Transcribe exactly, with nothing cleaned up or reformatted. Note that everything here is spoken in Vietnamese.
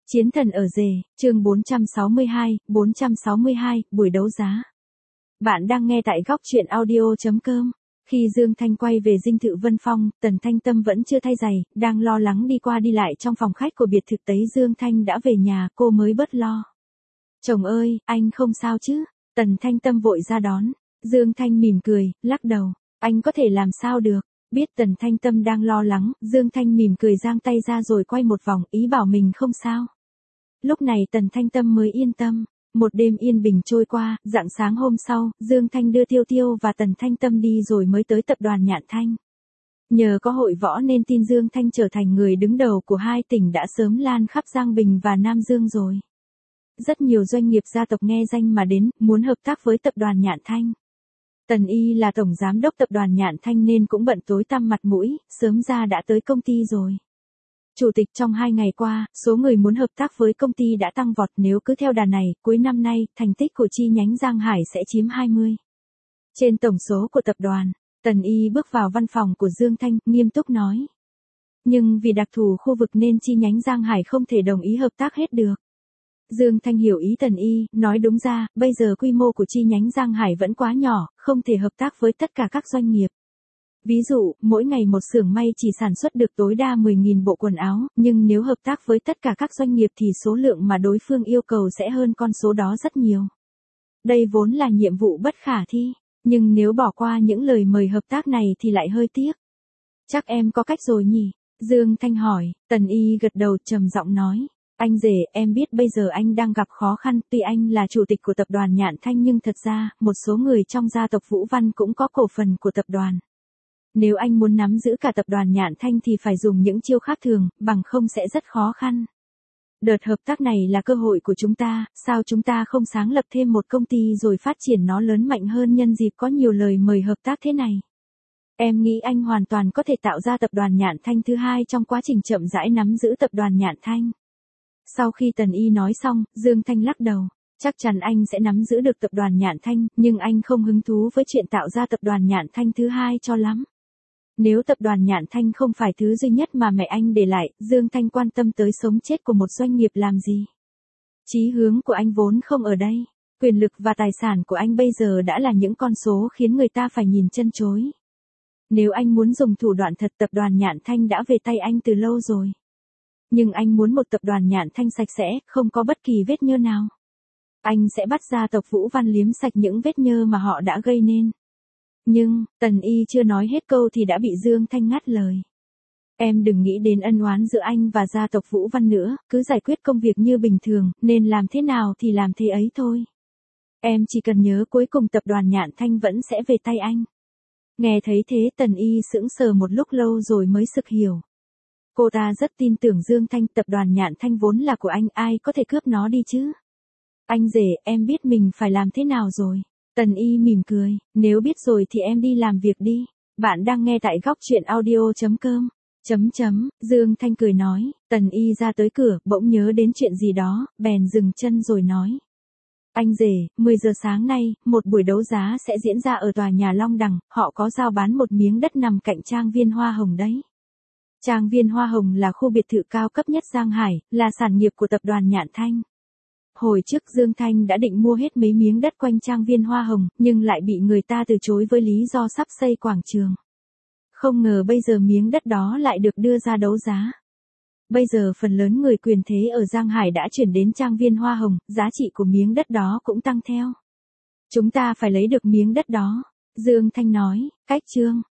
Chiến thần ở rể, chương bốn trăm sáu mươi hai, bốn trăm sáu mươi hai, buổi đấu giá. Bạn đang nghe tại góc truyện audio chấm com. Khi Dương Thanh quay về dinh thự Vân Phong, Tần Thanh Tâm vẫn chưa thay giày, đang lo lắng đi qua đi lại trong phòng khách của biệt thự. Thấy Dương Thanh đã về nhà, cô mới bớt lo. Chồng ơi, anh không sao chứ? Tần Thanh Tâm vội ra đón. Dương Thanh mỉm cười, lắc đầu. Anh có thể làm sao được? Biết Tần Thanh Tâm đang lo lắng, Dương Thanh mỉm cười giang tay ra rồi quay một vòng, ý bảo mình không sao. Lúc này Tần Thanh Tâm mới yên tâm. Một đêm yên bình trôi qua, rạng sáng hôm sau, Dương Thanh đưa Tiêu Tiêu và Tần Thanh Tâm đi rồi mới tới tập đoàn Nhạn Thanh. Nhờ có hội võ nên tin Dương Thanh trở thành người đứng đầu của hai tỉnh đã sớm lan khắp Giang Bình và Nam Dương rồi. Rất nhiều doanh nghiệp gia tộc nghe danh mà đến, muốn hợp tác với tập đoàn Nhạn Thanh. Tần Y là tổng giám đốc tập đoàn Nhạn Thanh nên cũng bận tối tăm mặt mũi, sớm ra đã tới công ty rồi. Chủ tịch, trong hai ngày qua, số người muốn hợp tác với công ty đã tăng vọt, nếu cứ theo đà này, cuối năm nay, thành tích của chi nhánh Giang Hải sẽ chiếm hai mươi. Trên tổng số của tập đoàn, Tần Y bước vào văn phòng của Dương Thanh, nghiêm túc nói. Nhưng vì đặc thù khu vực nên chi nhánh Giang Hải không thể đồng ý hợp tác hết được. Dương Thanh hiểu ý Tần Y, nói đúng ra, bây giờ quy mô của chi nhánh Giang Hải vẫn quá nhỏ, không thể hợp tác với tất cả các doanh nghiệp. Ví dụ, mỗi ngày một xưởng may chỉ sản xuất được tối đa mười nghìn bộ quần áo, nhưng nếu hợp tác với tất cả các doanh nghiệp thì số lượng mà đối phương yêu cầu sẽ hơn con số đó rất nhiều. Đây vốn là nhiệm vụ bất khả thi, nhưng nếu bỏ qua những lời mời hợp tác này thì lại hơi tiếc. Chắc em có cách rồi nhỉ? Dương Thanh hỏi. Tần Y gật đầu trầm giọng nói. Anh rể, em biết bây giờ anh đang gặp khó khăn, tuy anh là chủ tịch của tập đoàn Nhạn Thanh nhưng thật ra, một số người trong gia tộc Vũ Văn cũng có cổ phần của tập đoàn. Nếu anh muốn nắm giữ cả tập đoàn Nhạn Thanh thì phải dùng những chiêu khác thường, bằng không sẽ rất khó khăn. Đợt hợp tác này là cơ hội của chúng ta, sao chúng ta không sáng lập thêm một công ty rồi phát triển nó lớn mạnh hơn nhân dịp có nhiều lời mời hợp tác thế này. Em nghĩ anh hoàn toàn có thể tạo ra tập đoàn Nhạn Thanh thứ hai trong quá trình chậm rãi nắm giữ tập đoàn Nhạn Thanh. Sau khi Tần Y nói xong, Dương Thanh lắc đầu. Chắc chắn anh sẽ nắm giữ được tập đoàn Nhạn Thanh, nhưng anh không hứng thú với chuyện tạo ra tập đoàn Nhạn Thanh thứ hai cho lắm. Nếu tập đoàn Nhạn Thanh không phải thứ duy nhất mà mẹ anh để lại, Dương Thanh quan tâm tới sống chết của một doanh nghiệp làm gì? Chí hướng của anh vốn không ở đây. Quyền lực và tài sản của anh bây giờ đã là những con số khiến người ta phải nhìn chân chối. Nếu anh muốn dùng thủ đoạn thật, tập đoàn Nhạn Thanh đã về tay anh từ lâu rồi. Nhưng anh muốn một tập đoàn Nhạn Thanh sạch sẽ, không có bất kỳ vết nhơ nào. Anh sẽ bắt gia tộc Vũ Văn liếm sạch những vết nhơ mà họ đã gây nên. Nhưng, Tần Y chưa nói hết câu thì đã bị Dương Thanh ngắt lời. Em đừng nghĩ đến ân oán giữa anh và gia tộc Vũ Văn nữa, cứ giải quyết công việc như bình thường, nên làm thế nào thì làm thế ấy thôi. Em chỉ cần nhớ cuối cùng tập đoàn Nhạn Thanh vẫn sẽ về tay anh. Nghe thấy thế Tần Y sững sờ một lúc lâu rồi mới sực hiểu. Cô ta rất tin tưởng Dương Thanh, tập đoàn Nhạn Thanh vốn là của anh, ai có thể cướp nó đi chứ? Anh rể, em biết mình phải làm thế nào rồi. Tần Y mỉm cười, nếu biết rồi thì em đi làm việc đi. Bạn đang nghe tại góc truyện audio chấm com. Chấm chấm, Dương Thanh cười nói. Tần Y ra tới cửa, bỗng nhớ đến chuyện gì đó, bèn dừng chân rồi nói. Anh rể, mười giờ sáng nay, một buổi đấu giá sẽ diễn ra ở tòa nhà Long Đằng, họ có giao bán một miếng đất nằm cạnh trang viên Hoa Hồng đấy. Trang viên Hoa Hồng là khu biệt thự cao cấp nhất Giang Hải, là sản nghiệp của tập đoàn Nhạn Thanh. Hồi trước Dương Thanh đã định mua hết mấy miếng đất quanh trang viên Hoa Hồng, nhưng lại bị người ta từ chối với lý do sắp xây quảng trường. Không ngờ bây giờ miếng đất đó lại được đưa ra đấu giá. Bây giờ phần lớn người quyền thế ở Giang Hải đã chuyển đến trang viên Hoa Hồng, giá trị của miếng đất đó cũng tăng theo. Chúng ta phải lấy được miếng đất đó. Dương Thanh nói, cách chương,